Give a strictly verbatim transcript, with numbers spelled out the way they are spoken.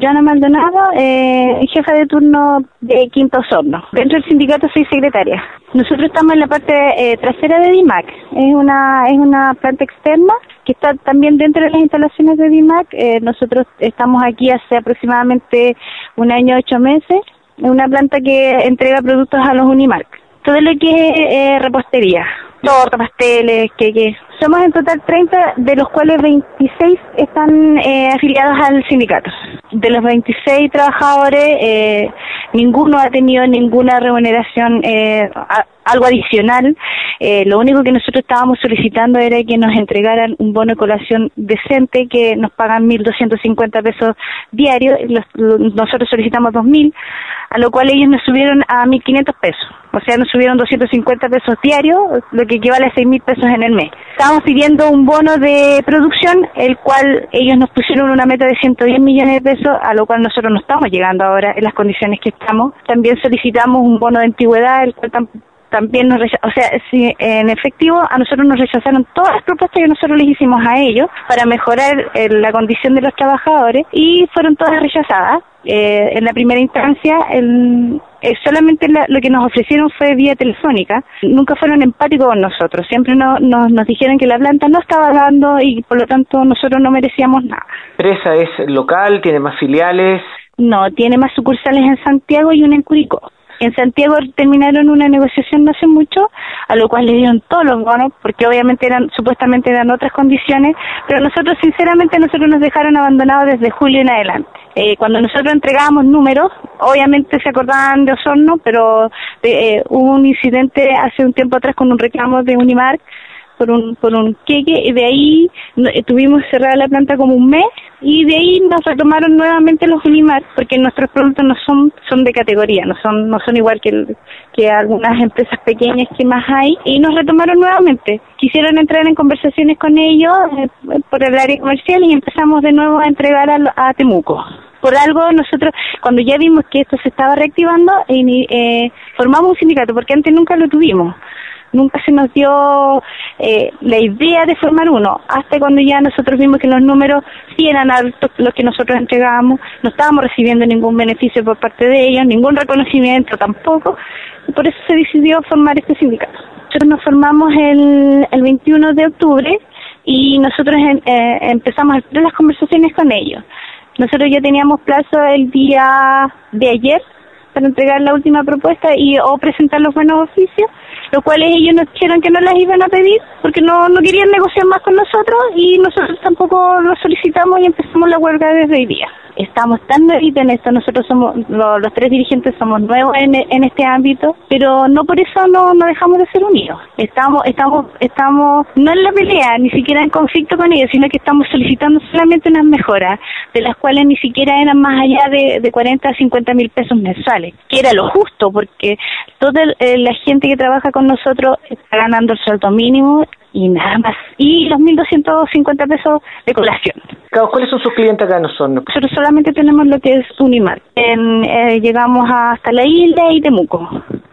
Joana Maldonado, eh, jefa de turno de Quinta Osorno. Dentro del sindicato soy secretaria. Nosotros estamos en la parte eh, trasera de DIMAC. Es una es una planta externa que está también dentro de las instalaciones de DIMAC. Eh, nosotros estamos aquí hace aproximadamente un año, ocho meses. Es una planta que entrega productos a los Unimark. Todo lo que es eh, repostería, tortas, pasteles, queques. Somos en total treinta, de los cuales veintiséis están eh, afiliados al sindicato. De los veintiséis trabajadores, eh, ninguno ha tenido ninguna remuneración, eh, a, algo adicional. Eh, lo único que nosotros estábamos solicitando era que nos entregaran un bono de colación decente, que nos pagan mil doscientos cincuenta pesos diarios. Los, los, nosotros solicitamos dos mil, a lo cual ellos nos subieron a mil quinientos pesos. O sea, nos subieron doscientos cincuenta pesos diarios, lo que equivale a seis mil pesos en el mes. Estábamos pidiendo un bono de producción, el cual ellos nos pusieron una meta de ciento diez millones de pesos, a lo cual nosotros no estamos llegando ahora en las condiciones que estamos. También solicitamos un bono de antigüedad, el cual tam también nos rechazaron. O sea, si en efectivo a nosotros nos rechazaron todas las propuestas que nosotros les hicimos a ellos para mejorar eh, la condición de los trabajadores, y fueron todas rechazadas. Eh, en la primera instancia, el, eh, solamente la, lo que nos ofrecieron fue vía telefónica. Nunca fueron empáticos con nosotros. Siempre no, nos, nos dijeron que la planta no estaba dando y por lo tanto nosotros no merecíamos nada. ¿La empresa es local? ¿Tiene más filiales? No, tiene más sucursales en Santiago y una en Curicó. En Santiago terminaron una negociación no hace mucho, a lo cual le dieron todos los bonos, porque obviamente eran, supuestamente eran otras condiciones, pero nosotros sinceramente nosotros nos dejaron abandonados desde julio en adelante. Eh, cuando nosotros entregábamos números, obviamente se acordaban de Osorno, pero eh, hubo un incidente hace un tiempo atrás con un reclamo de Unimark por un por un queque, y de ahí no, eh, tuvimos cerrada la planta como un mes, y de ahí nos retomaron nuevamente los Unimark, porque nuestros productos no son son de categoría, no son no son igual que el, que algunas empresas pequeñas que más hay, y nos retomaron nuevamente. Quisieron entrar en conversaciones con ellos eh, por el área comercial, y empezamos de nuevo a entregar a, a Temuco. Por algo nosotros, cuando ya vimos que esto se estaba reactivando, eh, eh, formamos un sindicato, porque antes nunca lo tuvimos. Nunca se nos dio eh, la idea de formar uno, hasta cuando ya nosotros vimos que los números sí eran altos, los que nosotros entregábamos, no estábamos recibiendo ningún beneficio por parte de ellos, ningún reconocimiento tampoco, y por eso se decidió formar este sindicato. Nosotros nos formamos el, el veintiuno de octubre, y nosotros eh, empezamos a hacer las conversaciones con ellos. Nosotros ya teníamos plazo el día de ayer para entregar la última propuesta y o presentar los buenos oficios, los cuales ellos nos dijeron que no las iban a pedir porque no, no querían negociar más con nosotros, y nosotros tampoco lo solicitamos y empezamos la huelga desde hoy día. Estamos tan nuevitos en esto, nosotros somos, lo, los tres dirigentes somos nuevos en, en este ámbito, pero no por eso no, no dejamos de ser unidos. Estamos, estamos, estamos no en la pelea, ni siquiera en conflicto con ellos, sino que estamos solicitando solamente unas mejoras, de las cuales ni siquiera eran más allá de, de cuarenta a cincuenta mil pesos mensuales, que era lo justo, porque toda eh, la gente que trabaja con nosotros está ganando el sueldo mínimo y nada más, y los mil doscientos cincuenta pesos de colación. ¿Cuáles son sus clientes acá en Osorno? Nosotros solamente tenemos lo que es Unimark. En, eh, llegamos hasta La Isla y Temuco.